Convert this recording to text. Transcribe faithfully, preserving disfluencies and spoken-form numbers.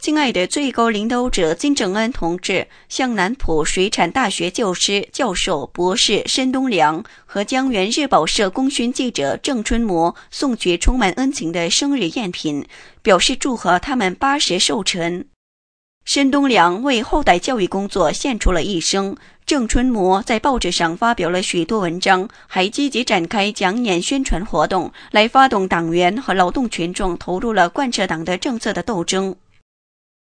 敬爱的最高领导者金正恩同志向南浦水产大学教师、教授、博士申东良和江源日报社功勋记者郑春模送去充满恩情的生日宴品，表示祝贺他们八十寿辰。申东良为后代教育工作献出了一生，郑春模在报纸上发表了许多文章，还积极展开讲演宣传活动，来发动党员和劳动群众投入了贯彻党的政策的斗争。